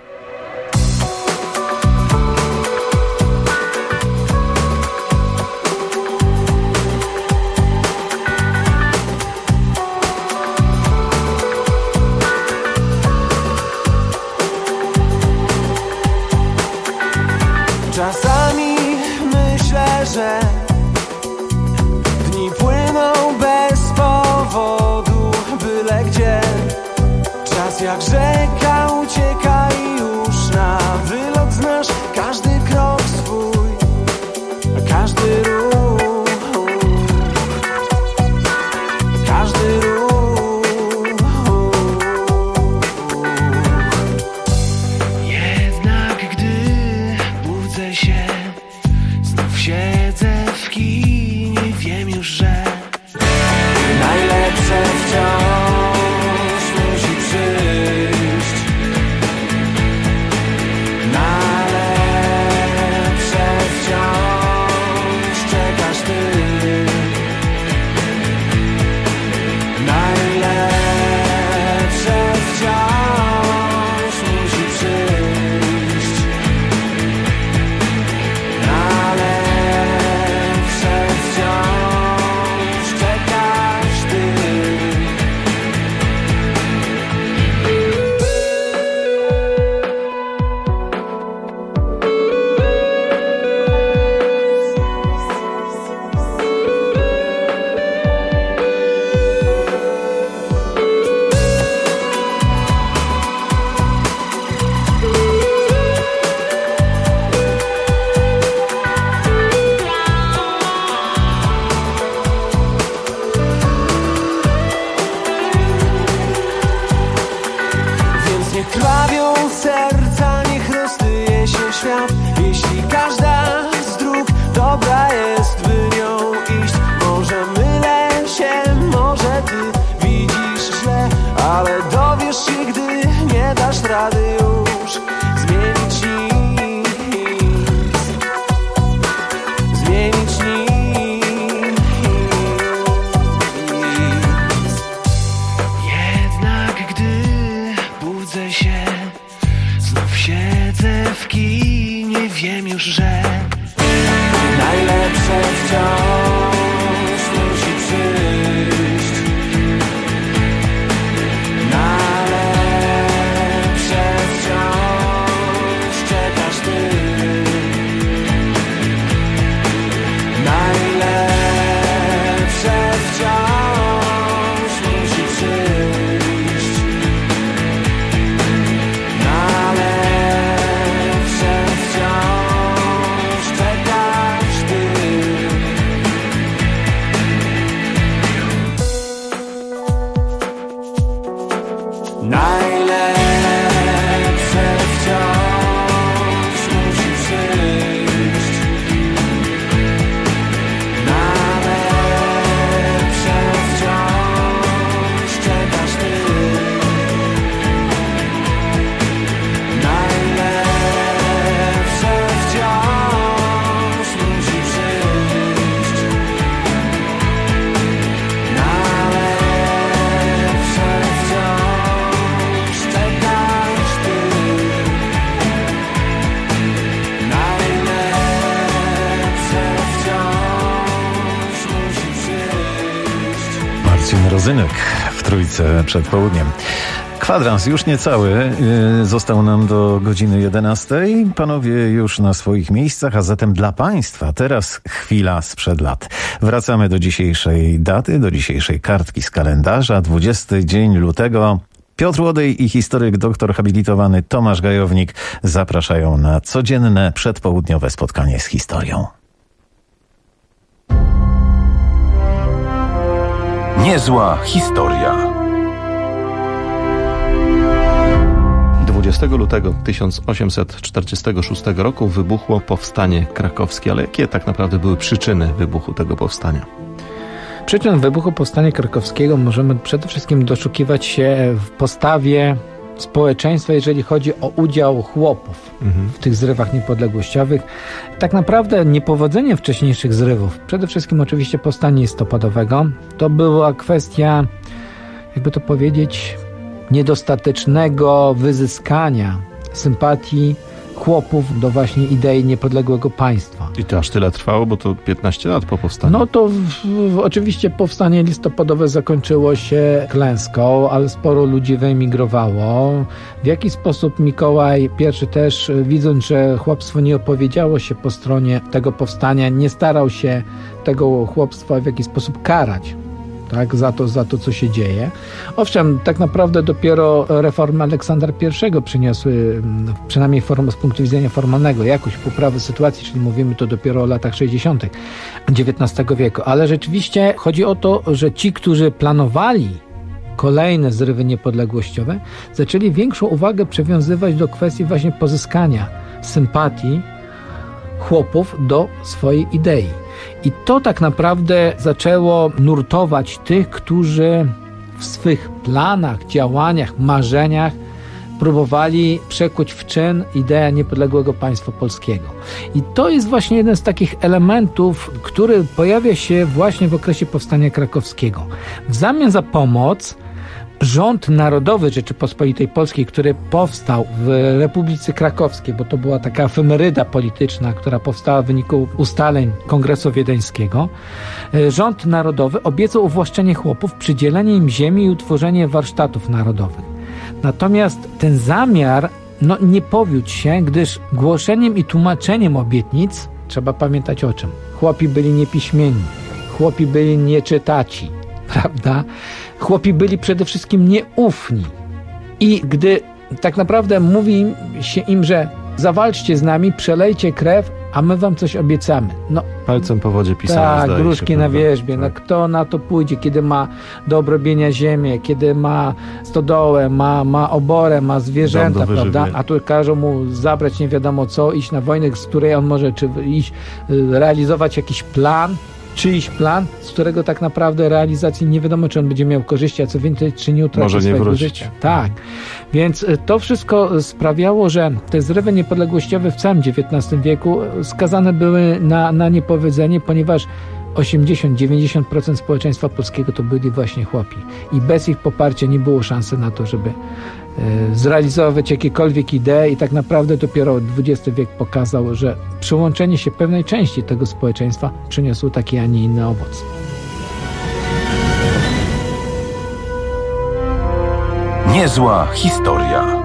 Czasami myślę, że dni płyną bez powodu, byle gdzie. Czas jak rzeka ucieka i już na wylot znasz każdy krok swój, każdy ruch, każdy ruch. Jednak gdy budzę się, znów siedzę w kinie, wiem już, że najlepsze wciąż musi przyjść. Najlepsze wciąż czekasz ty. Najlepsze wciąż musi przyjść. Najlepsze wciąż czekasz ty. Więc niech krwawią serca, niech roztyje się świat. Jeśli każda z dróg dobra jest, by nią iść. Może mylę się, może ty widzisz źle, ale dowiesz się, gdy nie dasz rady już zmienić nic. Zmienić nic. Jednak gdy budzę się, znów siedzę w kinie, wiem już, że najlepsze wciąż musi przyjść. Najlepsze wciąż czekasz ty. Najlepsze wciąż musi przyjść. Najlepsze wciąż Rozynek w Trójce przed południem. Kwadrans już niecały został nam do godziny 11. Panowie już na swoich miejscach, a zatem dla państwa teraz chwila sprzed lat. Wracamy do dzisiejszej daty, do dzisiejszej kartki z kalendarza. 20 dzień lutego. Piotr Łodej i historyk doktor habilitowany Tomasz Gajownik zapraszają na codzienne przedpołudniowe spotkanie z historią. Niezła historia. 20 lutego 1846 roku wybuchło powstanie krakowskie. Ale jakie tak naprawdę były przyczyny wybuchu tego powstania? Przyczyn wybuchu powstania krakowskiego możemy przede wszystkim doszukiwać się w postawie społeczeństwa, jeżeli chodzi o udział chłopów w tych zrywach niepodległościowych. Tak naprawdę niepowodzeniem wcześniejszych zrywów, przede wszystkim oczywiście powstania listopadowego, to była kwestia, jakby to powiedzieć, niedostatecznego wyzyskania sympatii chłopów do właśnie idei niepodległego państwa. I to aż tyle trwało, bo to 15 lat po powstaniu. No to oczywiście powstanie listopadowe zakończyło się klęską, ale sporo ludzi wyemigrowało. W jaki sposób Mikołaj I też, widząc, że chłopstwo nie opowiedziało się po stronie tego powstania, nie starał się tego chłopstwa w jakiś sposób karać, tak, za to, co się dzieje. Owszem, tak naprawdę dopiero reformy Aleksandra I przyniosły, przynajmniej z punktu widzenia formalnego, jakąś poprawę sytuacji, czyli mówimy to dopiero o latach 60. XIX wieku. Ale rzeczywiście chodzi o to, że ci, którzy planowali kolejne zrywy niepodległościowe, zaczęli większą uwagę przywiązywać do kwestii właśnie pozyskania sympatii chłopów do swojej idei. I to tak naprawdę zaczęło nurtować tych, którzy w swych planach, działaniach, marzeniach próbowali przekuć w czyn ideę niepodległego państwa polskiego. I to jest właśnie jeden z takich elementów, który pojawia się właśnie w okresie powstania krakowskiego. W zamian za pomoc rząd narodowy Rzeczypospolitej Polskiej, który powstał w Republice Krakowskiej, bo to była taka efemeryda polityczna, która powstała w wyniku ustaleń Kongresu Wiedeńskiego, rząd narodowy obiecał uwłaszczenie chłopów, przydzielenie im ziemi i utworzenie warsztatów narodowych. Natomiast ten zamiar nie powiódł się, gdyż głoszeniem i tłumaczeniem obietnic trzeba pamiętać o czym. Chłopi byli niepiśmienni, chłopi byli nieczytaci, prawda? Chłopi byli przede wszystkim nieufni. I gdy tak naprawdę mówi się im, że zawalczcie z nami, przelejcie krew, a my wam coś obiecamy. Palcem po wodzie pisane, tak, gruszki na wierzbie. Tak. Kto na to pójdzie, kiedy ma do obrobienia ziemię, kiedy ma stodołę, ma oborę, ma zwierzęta, prawda? A tu każą mu zabrać nie wiadomo co, iść na wojnę, z której on może iść realizować jakiś plan, czyjś plan, z którego tak naprawdę realizacji nie wiadomo, czy on będzie miał korzyści, a co więcej, czy nie utraci swojego życia. Tak. Więc to wszystko sprawiało, że te zrywy niepodległościowe w całym XIX wieku skazane były na niepowodzenie, ponieważ 80-90% społeczeństwa polskiego to byli właśnie chłopi. I bez ich poparcia nie było szansy na to, żeby zrealizować jakiekolwiek idee i tak naprawdę dopiero XX wiek pokazał, że przyłączenie się pewnej części tego społeczeństwa przyniosło taki, a nie inny owoc. Niezła historia.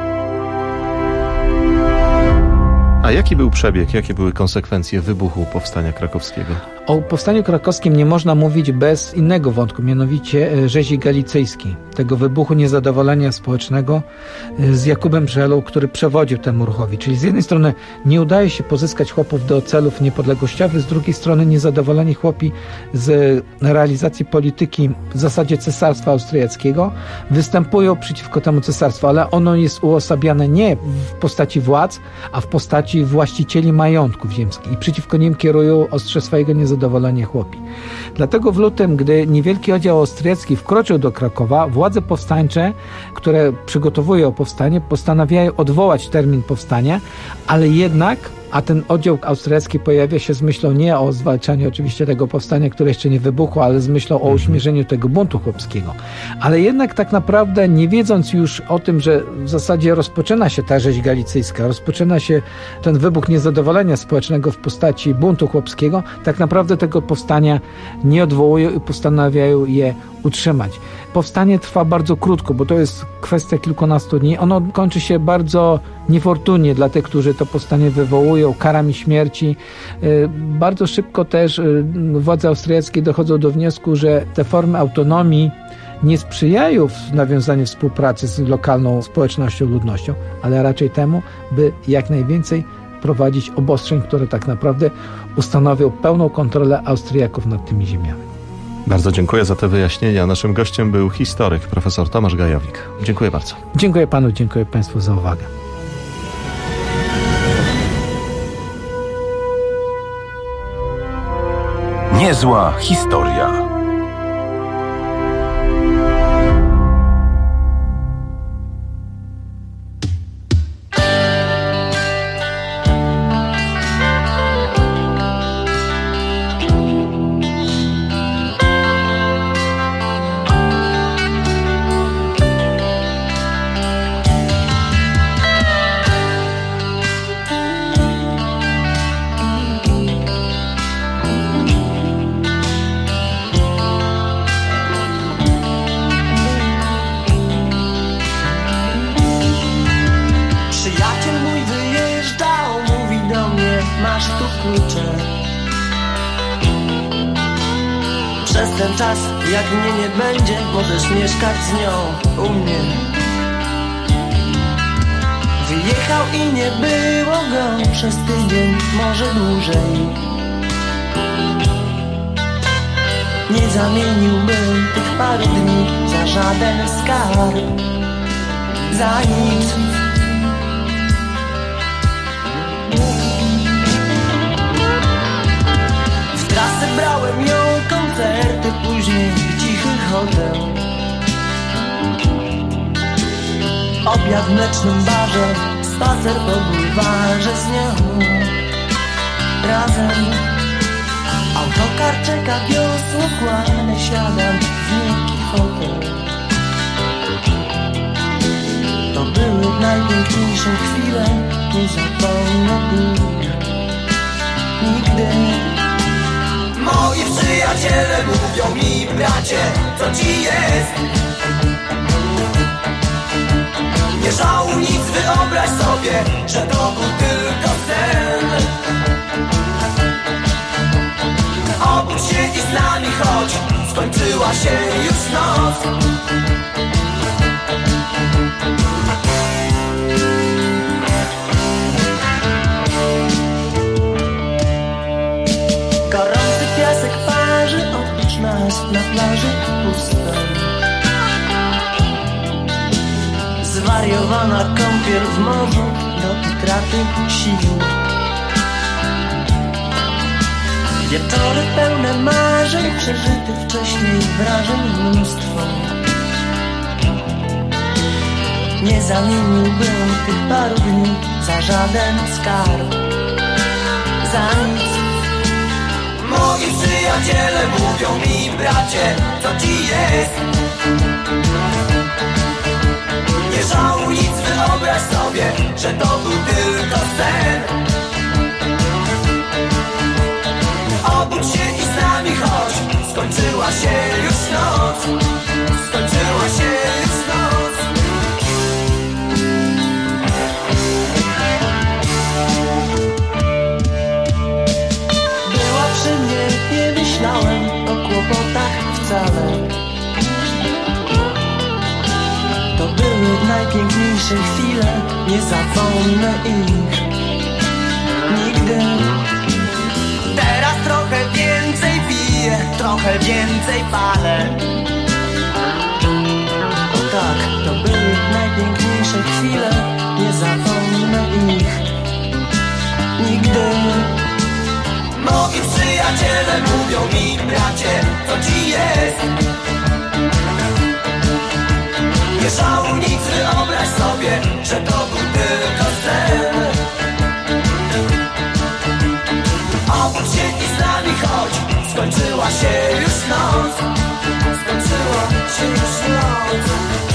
A jaki był przebieg, jakie były konsekwencje wybuchu powstania krakowskiego? O powstaniu krakowskim nie można mówić bez innego wątku, mianowicie rzezi galicyjskiej, tego wybuchu niezadowolenia społecznego z Jakubem Żelą, który przewodził temu ruchowi. Czyli z jednej strony nie udaje się pozyskać chłopów do celów niepodległościowych, z drugiej strony niezadowoleni chłopi z realizacji polityki w zasadzie cesarstwa austriackiego występują przeciwko temu cesarstwu, ale ono jest uosabiane nie w postaci władz, a w postaci właścicieli majątków ziemskich i przeciwko nim kierują ostrze swojego niezadowolenia chłopi. Dlatego w lutym, gdy niewielki oddział austriacki wkroczył do Krakowa, władze powstańcze, które przygotowują powstanie, postanawiają odwołać termin powstania, ale jednak a ten oddział austriacki pojawia się z myślą nie o zwalczaniu oczywiście tego powstania, które jeszcze nie wybuchło, ale z myślą o uśmierzeniu tego buntu chłopskiego. Ale jednak tak naprawdę nie wiedząc już o tym, że w zasadzie rozpoczyna się ta rzeź galicyjska, rozpoczyna się ten wybuch niezadowolenia społecznego w postaci buntu chłopskiego, tak naprawdę tego powstania nie odwołują i postanawiają je utrzymać. Powstanie trwa bardzo krótko, bo to jest kwestia kilkunastu dni. Ono kończy się bardzo niefortunnie dla tych, którzy to powstanie wywołują, karami śmierci. Bardzo szybko też władze austriackie dochodzą do wniosku, że te formy autonomii nie sprzyjają w nawiązaniu współpracy z lokalną społecznością, ludnością, ale raczej temu, by jak najwięcej prowadzić obostrzeń, które tak naprawdę ustanowią pełną kontrolę Austriaków nad tymi ziemiami. Bardzo dziękuję za te wyjaśnienia. Naszym gościem był historyk, profesor Tomasz Gajownik. Dziękuję bardzo. Dziękuję panu, dziękuję państwu za uwagę. Niezła historia. Przez ten czas, jak mnie nie będzie, możesz mieszkać z nią u mnie. Wyjechał i nie było go przez tydzień, może dłużej. Nie zamieniłbym tych paru dni za żaden skarb, za nic. W trasę brałem ją, koncerty, później cichy hotel. Obiad w mlecznym barze, spacer po bulwarze z nią razem. Autokar czeka, wiosło kładę, siadam w miękki fotel. To były najpiękniejsze chwile, nie zapomnę ich nigdy. Moi przyjaciele mówią mi, bracie, co ci jest? Nie żałuj nic, wyobraź sobie, że to był tylko sen. Obudź się i z nami chodź, skończyła się już noc. Gorący piasek parzy, oprócz nas na plaży pusto. Zwariowana kąpiel w morzu do utraty sił. Wieczory pełne marzeń, przeżytych wcześniej wrażeń mnóstwo. Nie zamieniłbym tych paru dni za żaden skarb, za nic. Moi przyjaciele mówią mi, bracie, co ci jest? Nie żałuj nic, wyobraź sobie, że to był tylko sen. Obudź się i z nami chodź, skończyła się już noc. Skończyła się już noc. Była przy mnie, nie myślałem o kłopotach wcale. To były najpiękniejsze chwile, nie zapomnę ich nigdy. Teraz trochę więcej piję, trochę więcej palę. O tak, to były najpiękniejsze chwile, nie zapomnę ich nigdy. Moi przyjaciele mówią mi, bracie, co ci jest? Nie żałuj nic, wyobraź sobie, że to był tylko sen. noc.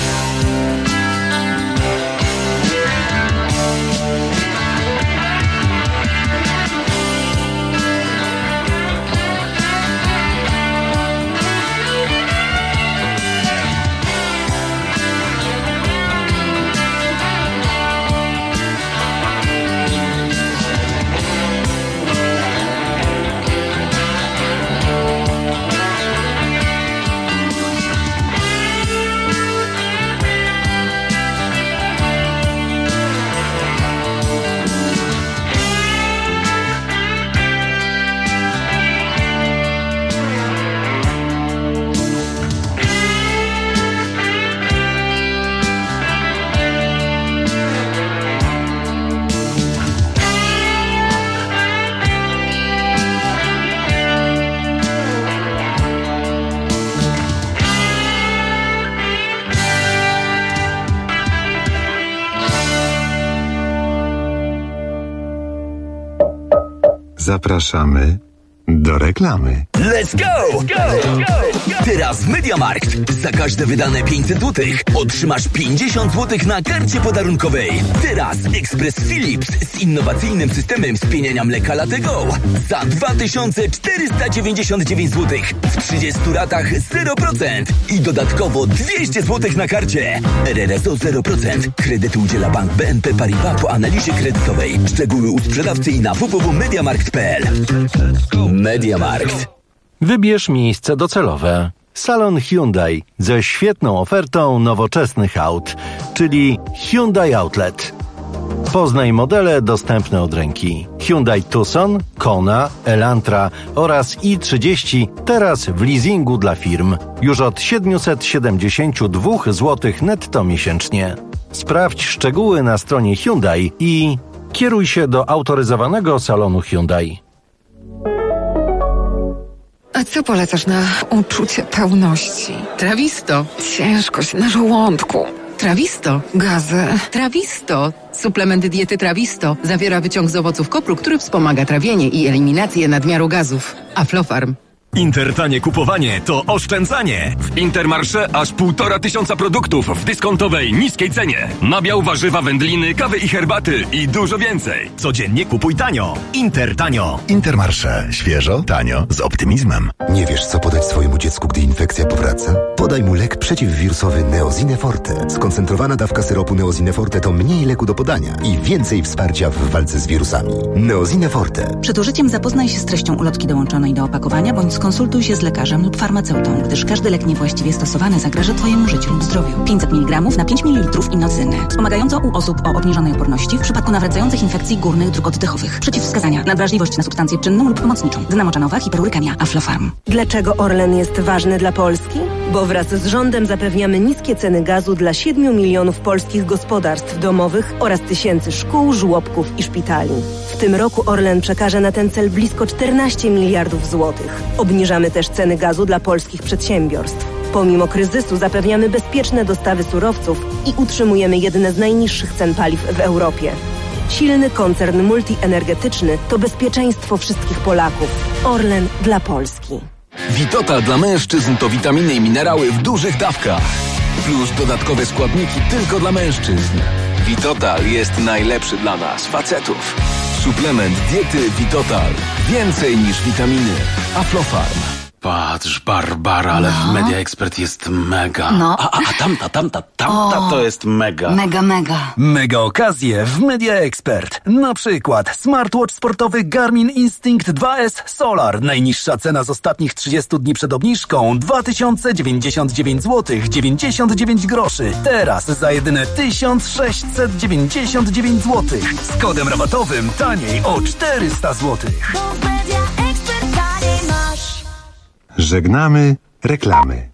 Zapraszamy do reklamy. Let's go! Teraz w MediaMarkt za każde wydane 500 zł otrzymasz 50 zł na karcie podarunkowej. Teraz ekspres Philips z innowacyjnym systemem spieniania mleka Latego za 2499 zł w 30 ratach 0% i dodatkowo 200 zł na karcie. RRSO 0%. Kredytu udziela Bank BNP Paribas po analizie kredytowej. Szczegóły u sprzedawcy i na www.mediamarkt.pl. MediaMarkt. Wybierz miejsce docelowe. Salon Hyundai ze świetną ofertą nowoczesnych aut, czyli Hyundai Outlet. Poznaj modele dostępne od ręki. Hyundai Tucson, Kona, Elantra oraz i30 teraz w leasingu dla firm. Już od 772 zł netto miesięcznie. Sprawdź szczegóły na stronie Hyundai i kieruj się do autoryzowanego salonu Hyundai. A co polecasz na uczucie pełności? Trawisto. Ciężkość na żołądku. Trawisto. Gazy. Trawisto. Suplement diety Trawisto zawiera wyciąg z owoców kopru, który wspomaga trawienie i eliminację nadmiaru gazów. Aflofarm. Intertanie kupowanie to oszczędzanie. W Intermarché aż 1500 produktów w dyskontowej, niskiej cenie. Nabiał, warzywa, wędliny, kawy i herbaty i dużo więcej. Codziennie kupuj tanio. Intertanio. Intermarché. Świeżo, tanio, z optymizmem. Nie wiesz, co podać swojemu dziecku, gdy infekcja powraca? Podaj mu lek przeciwwirusowy Neosine Forte. Skoncentrowana dawka syropu Neosine Forte to mniej leku do podania i więcej wsparcia w walce z wirusami. Neosine Forte. Przed użyciem zapoznaj się z treścią ulotki dołączonej do opakowania, bądź skonsultuj się z lekarzem lub farmaceutą, gdyż każdy lek niewłaściwie stosowany zagraża Twojemu życiu lub zdrowiu. 500 mg na 5 ml inocyny. Wspomagająco u osób o obniżonej odporności w przypadku nawracających infekcji górnych dróg oddechowych. Przeciwwskazania: nadwrażliwość na substancję czynną lub pomocniczą. Dna moczanowa, hiperurykemia. Aflofarm. Dlaczego Orlen jest ważny dla Polski? Bo wraz z rządem zapewniamy niskie ceny gazu dla 7 milionów polskich gospodarstw domowych oraz tysięcy szkół, żłobków i szpitali. W tym roku Orlen przekaże na ten cel blisko 14 miliardów złotych. Obniżamy też ceny gazu dla polskich przedsiębiorstw. Pomimo kryzysu zapewniamy bezpieczne dostawy surowców i utrzymujemy jedne z najniższych cen paliw w Europie. Silny koncern multienergetyczny to bezpieczeństwo wszystkich Polaków. Orlen dla Polski. Vitotal dla mężczyzn to witaminy i minerały w dużych dawkach. Plus dodatkowe składniki tylko dla mężczyzn. Vitotal jest najlepszy dla nas, facetów. Suplement diety Vitotal. Więcej niż witaminy. Aflofarm. Patrz, Barbara, ale w Media Expert jest mega. No. A tamta to jest mega. Mega. Mega okazje w Media Expert. Na przykład smartwatch sportowy Garmin Instinct 2S Solar. Najniższa cena z ostatnich 30 dni przed obniżką 2099 zł 99 groszy. Teraz za jedyne 1699 zł. Z kodem rabatowym taniej o 400 zł. Żegnamy reklamy.